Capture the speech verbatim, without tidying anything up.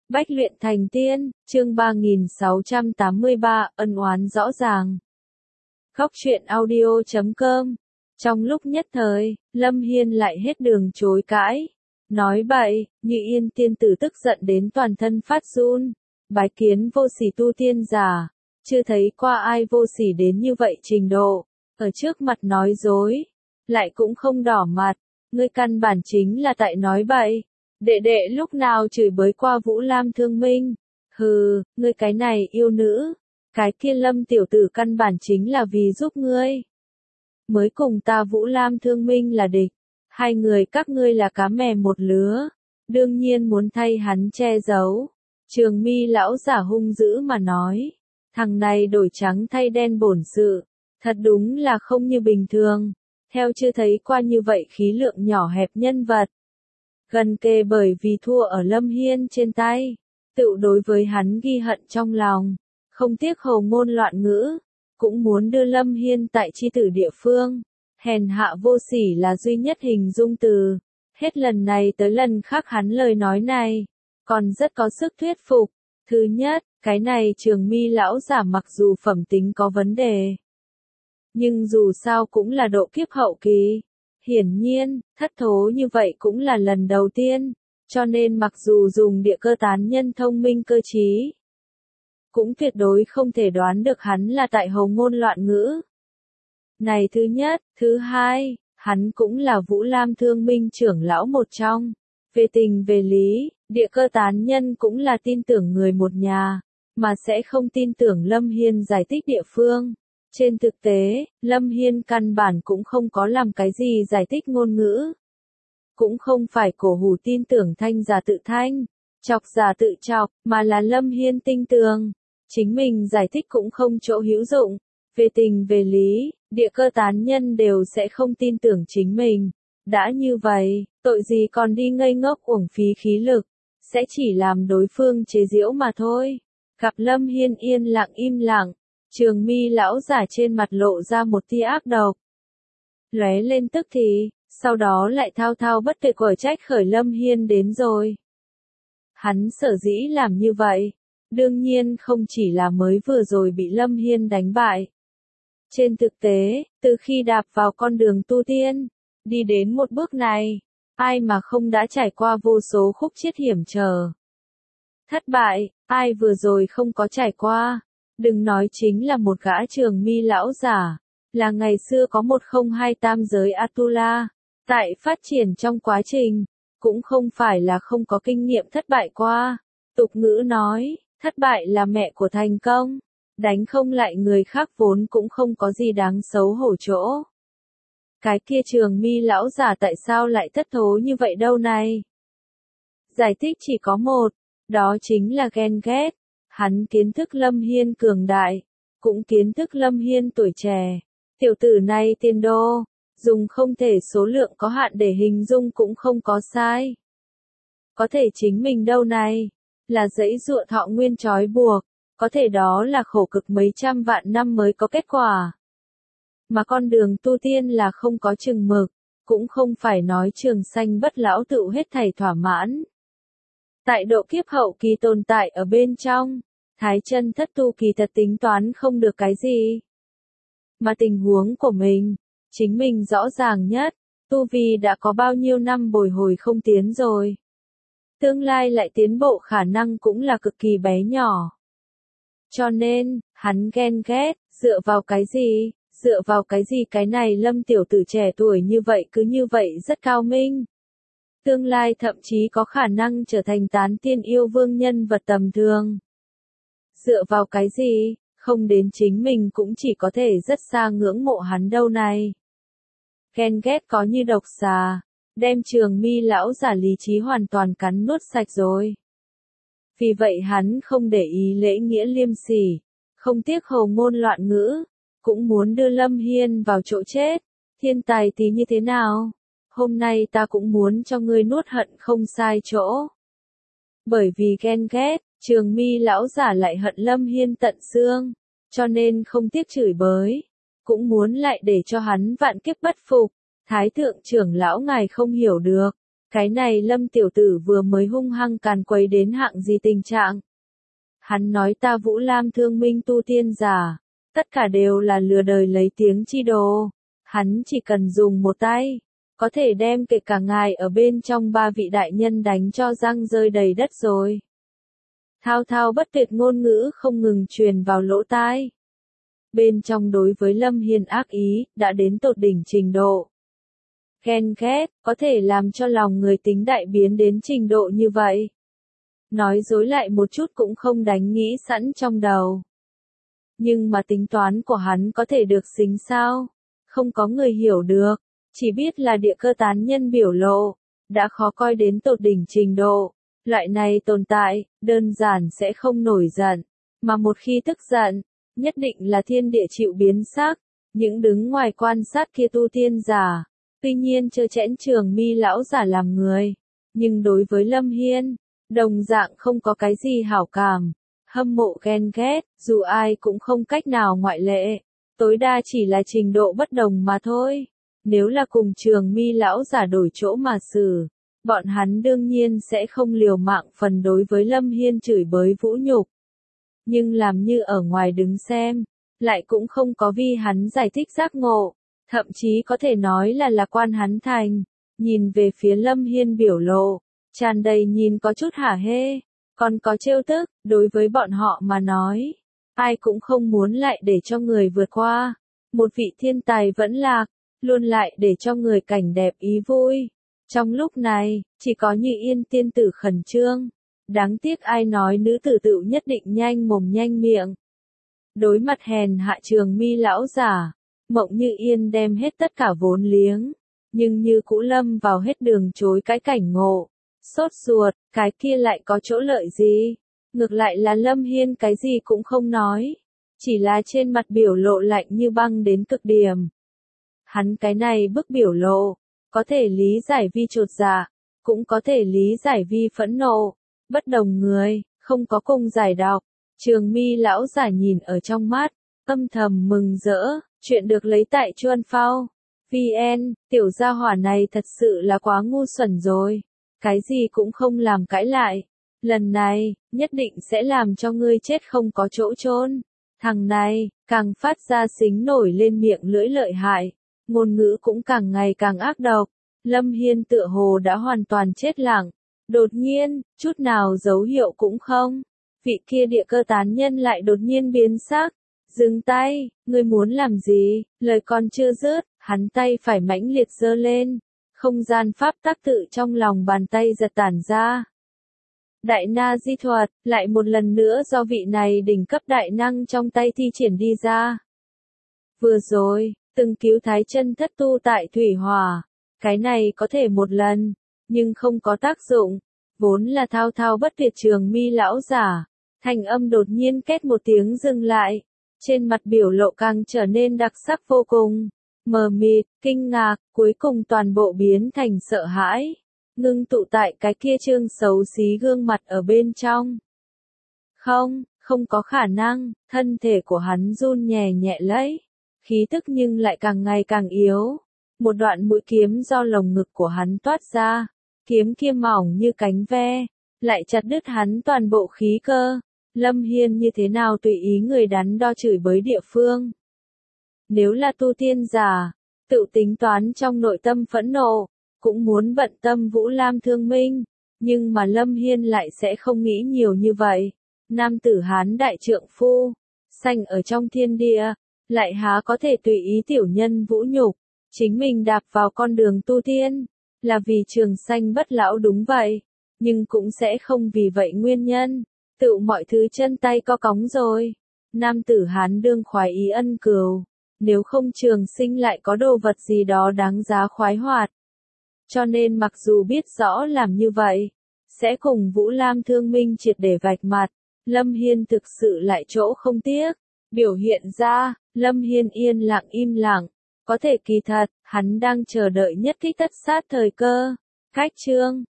Bách luyện thành tiên, chương ba nghìn sáu trăm tám mươi ba, ân oán rõ ràng. Góc truyện audio chấm com. Trong lúc nhất thời, Lâm Hiên lại hết đường chối cãi. Nói bậy, Như Yên tiên tử tức giận đến toàn thân phát run. Bái kiến vô sỉ tu tiên giả. Chưa thấy qua ai vô sỉ đến như vậy trình độ. Ở trước mặt nói dối. Lại cũng không đỏ mặt. Ngươi căn bản chính là tại nói bậy. Đệ đệ lúc nào chửi bới qua Vũ Lam Thương Minh. Hừ, ngươi cái này yêu nữ. Cái kia Lâm tiểu tử căn bản chính là vì giúp ngươi. Mới cùng ta Vũ Lam Thương Minh là địch. Hai người các ngươi là cá mè một lứa. Đương nhiên muốn thay hắn che giấu. Trường Mi lão giả hung dữ mà nói. Thằng này đổi trắng thay đen bổn sự. Thật đúng là không như bình thường. Theo chưa thấy qua như vậy khí lượng nhỏ hẹp nhân vật. Gần kề bởi vì thua ở Lâm Hiên trên tay. Tự đối với hắn ghi hận trong lòng. Không tiếc hồ ngôn loạn ngữ. Cũng muốn đưa Lâm Hiên tại chi tử địa phương. Hèn hạ vô sỉ là duy nhất hình dung từ. Hết lần này tới lần khác hắn lời nói này. Còn rất có sức thuyết phục. Thứ nhất, cái này Trường Mi lão giả mặc dù phẩm tính có vấn đề. Nhưng dù sao cũng là độ kiếp hậu kỳ. Hiển nhiên, thất thố như vậy cũng là lần đầu tiên, cho nên mặc dù dùng địa cơ tán nhân thông minh cơ trí, cũng tuyệt đối không thể đoán được hắn là tại hồ ngôn loạn ngữ. Này thứ nhất, thứ hai, hắn cũng là Vũ Lam Thương Minh trưởng lão một trong. Về tình về lý, địa cơ tán nhân cũng là tin tưởng người một nhà, mà sẽ không tin tưởng Lâm Hiên giải thích địa phương. Trên thực tế, Lâm Hiên căn bản cũng không có làm cái gì giải thích ngôn ngữ. Cũng không phải cổ hủ tin tưởng thanh giả tự thanh, chọc giả tự chọc, mà là Lâm Hiên tinh tường. Chính mình giải thích cũng không chỗ hữu dụng. Về tình về lý, địa cơ tán nhân đều sẽ không tin tưởng chính mình. Đã như vậy, tội gì còn đi ngây ngốc uổng phí khí lực, sẽ chỉ làm đối phương chế giễu mà thôi. Gặp Lâm Hiên yên lặng im lặng. Trường Mi lão giả trên mặt lộ ra một tia ác độc. Lóe lên tức thì, sau đó lại thao thao bất tuyệt quở trách khởi Lâm Hiên đến rồi. Hắn sở dĩ làm như vậy, đương nhiên không chỉ là mới vừa rồi bị Lâm Hiên đánh bại. Trên thực tế, từ khi đạp vào con đường tu tiên, đi đến một bước này, ai mà không đã trải qua vô số khúc chiết hiểm trở. Thất bại, ai vừa rồi không có trải qua. Đừng nói chính là một gã Trường Mi lão giả, là ngày xưa có một không hai tam giới Atula, tại phát triển trong quá trình, cũng không phải là không có kinh nghiệm thất bại qua. Tục ngữ nói, thất bại là mẹ của thành công, đánh không lại người khác vốn cũng không có gì đáng xấu hổ chỗ. Cái kia Trường Mi lão giả tại sao lại thất thố như vậy đâu này? Giải thích chỉ có một, đó chính là ghen ghét. Hắn kiến thức Lâm Hiên cường đại, cũng kiến thức Lâm Hiên tuổi trẻ. Tiểu tử này tiền đô, dùng không thể số lượng có hạn để hình dung cũng không có sai. Có thể chính mình đâu này, là dãy dụa thọ nguyên trói buộc, có thể đó là khổ cực mấy trăm vạn năm mới có kết quả. Mà con đường tu tiên là không có chừng mực, cũng không phải nói trường sanh bất lão tựu hết thảy thỏa mãn. Tại độ kiếp hậu kỳ tồn tại ở bên trong, Thái chân thất tu kỳ thật tính toán không được cái gì. Mà tình huống của mình, chính mình rõ ràng nhất, tu vi đã có bao nhiêu năm bồi hồi không tiến rồi. Tương lai lại tiến bộ khả năng cũng là cực kỳ bé nhỏ. Cho nên, hắn ghen ghét, dựa vào cái gì, dựa vào cái gì cái này Lâm tiểu tử trẻ tuổi như vậy cứ như vậy rất cao minh. Tương lai thậm chí có khả năng trở thành tán tiên yêu vương nhân vật tầm thường. Dựa vào cái gì, không đến chính mình cũng chỉ có thể rất xa ngưỡng mộ hắn đâu này. Ghen ghét có như độc xà, đem Trường Mi lão giả lý trí hoàn toàn cắn nuốt sạch rồi. Vì vậy hắn không để ý lễ nghĩa liêm sỉ, không tiếc hồ ngôn loạn ngữ, cũng muốn đưa Lâm Hiên vào chỗ chết. Thiên tài tí như thế nào? Hôm nay ta cũng muốn cho ngươi nuốt hận không sai chỗ. Bởi vì ghen ghét, Trường Mi lão giả lại hận Lâm Hiên tận xương, cho nên không tiếc chửi bới, cũng muốn lại để cho hắn vạn kiếp bất phục. Thái thượng trưởng lão ngài không hiểu được, Cái này Lâm tiểu tử vừa mới hung hăng càn quấy đến hạng gì tình trạng. Hắn nói ta Vũ Lam thương minh tu tiên giả, tất cả đều là lừa đời lấy tiếng chi đồ. Hắn chỉ cần dùng một tay, có thể đem kể cả ngài ở bên trong ba vị đại nhân đánh cho răng rơi đầy đất rồi. Thao thao bất tuyệt ngôn ngữ không ngừng truyền vào lỗ tai. Bên trong đối với Lâm Hiên ác ý, đã đến tột đỉnh trình độ. Ghen ghét, có thể làm cho lòng người tính đại biến đến trình độ như vậy. Nói dối lại một chút cũng không đánh nghĩ sẵn trong đầu. Nhưng mà tính toán của hắn có thể được xính sao? Không có người hiểu được, chỉ biết là địa cơ tán nhân biểu lộ, đã khó coi đến tột đỉnh trình độ. Loại này tồn tại, đơn giản sẽ không nổi giận, mà một khi tức giận, nhất định là thiên địa chịu biến sắc. Những đứng ngoài quan sát kia tu tiên giả, tuy nhiên chơ chẽn Trường Mi lão giả làm người, nhưng đối với Lâm Hiên, đồng dạng không có cái gì hảo cảm, hâm mộ ghen ghét, dù ai cũng không cách nào ngoại lệ, tối đa chỉ là trình độ bất đồng mà thôi. Nếu là cùng Trường Mi lão giả đổi chỗ mà xử, bọn hắn đương nhiên sẽ không liều mạng phần đối với Lâm Hiên chửi bới vũ nhục. Nhưng làm như ở ngoài đứng xem, lại cũng không có vì hắn giải thích giác ngộ, thậm chí có thể nói là lạc quan hắn thành. Nhìn về phía Lâm Hiên biểu lộ, tràn đầy nhìn có chút hả hê, còn có trêu tức, đối với bọn họ mà nói. Ai cũng không muốn lại để cho người vượt qua. Một vị thiên tài vẫn lạc, luôn lại để cho người cảnh đẹp ý vui. Trong lúc này, chỉ có Như Yên tiên tử khẩn trương. Đáng tiếc ai nói nữ tử tự nhất định nhanh mồm nhanh miệng. Đối mặt hèn hạ Trường Mi lão giả, Mộng Như Yên đem hết tất cả vốn liếng, nhưng như cũ lâm vào hết đường chối cái cảnh ngộ. Sốt ruột, cái kia lại có chỗ lợi gì? Ngược lại là Lâm Hiên cái gì cũng không nói, chỉ là trên mặt biểu lộ lạnh như băng đến cực điểm. Hắn cái này bức biểu lộ, có thể lý giải vi chột dạ, cũng có thể lý giải vi phẫn nộ. Bất đồng người, không có cùng giải đọc. Trường Mi lão giả nhìn ở trong mắt, âm thầm mừng rỡ, chuyện được lấy tại Chuan Phao. vê en, tiểu gia hỏa này thật sự là quá ngu xuẩn rồi. Cái gì cũng không làm cãi lại. Lần này, nhất định sẽ làm cho ngươi chết không có chỗ chôn. Thằng này, càng phát ra xính nổi lên miệng lưỡi lợi hại. Ngôn ngữ cũng càng ngày càng ác độc. Lâm Hiên tựa hồ đã hoàn toàn chết lặng. Đột nhiên, chút nào dấu hiệu cũng không. Vị kia địa cơ tán nhân lại đột nhiên biến sắc. Dừng tay, ngươi muốn làm gì? Lời còn chưa dứt, hắn tay phải mãnh liệt giơ lên. Không gian pháp tắc tự trong lòng bàn tay giật tản ra. Đại na di thuật, lại một lần nữa do vị này đỉnh cấp đại năng trong tay thi triển đi ra. Vừa rồi, từng cứu thái chân thất tu tại thủy hỏa. Cái này có thể một lần, nhưng không có tác dụng. Vốn là thao thao bất tuyệt Trường Mi lão giả. Thành âm đột nhiên két một tiếng dừng lại. Trên mặt biểu lộ càng trở nên đặc sắc vô cùng. Mờ mịt, kinh ngạc, cuối cùng toàn bộ biến thành sợ hãi. Ngưng tụ tại cái kia trương xấu xí gương mặt ở bên trong. Không, không có khả năng, thân thể của hắn run nhẹ nhẹ lấy. Khí tức nhưng lại càng ngày càng yếu. Một đoạn mũi kiếm do lồng ngực của hắn toát ra. Kiếm kia mỏng như cánh ve, lại chặt đứt hắn toàn bộ khí cơ. Lâm Hiên như thế nào tùy ý người đắn đo chửi bới địa phương. Nếu là tu tiên giả, tự tính toán trong nội tâm phẫn nộ, cũng muốn bận tâm Vũ Lam thương minh, nhưng mà Lâm Hiên lại sẽ không nghĩ nhiều như vậy. Nam tử Hán đại trượng phu, sanh ở trong thiên địa, lại há có thể tùy ý tiểu nhân vũ nhục, chính mình đạp vào con đường tu tiên, là vì trường sanh bất lão đúng vậy, nhưng cũng sẽ không vì vậy nguyên nhân, tự mọi thứ chân tay co cóng rồi. Nam tử Hán đương khoái ý ân cừu, nếu không trường sinh lại có đồ vật gì đó đáng giá khoái hoạt. Cho nên mặc dù biết rõ làm như vậy, sẽ cùng Vũ Lam thương minh triệt để vạch mặt, Lâm Hiên thực sự lại chỗ không tiếc. Biểu hiện ra, Lâm Hiên yên lặng im lặng, có thể kỳ thật, hắn đang chờ đợi nhất kích tất sát thời cơ. Cách chương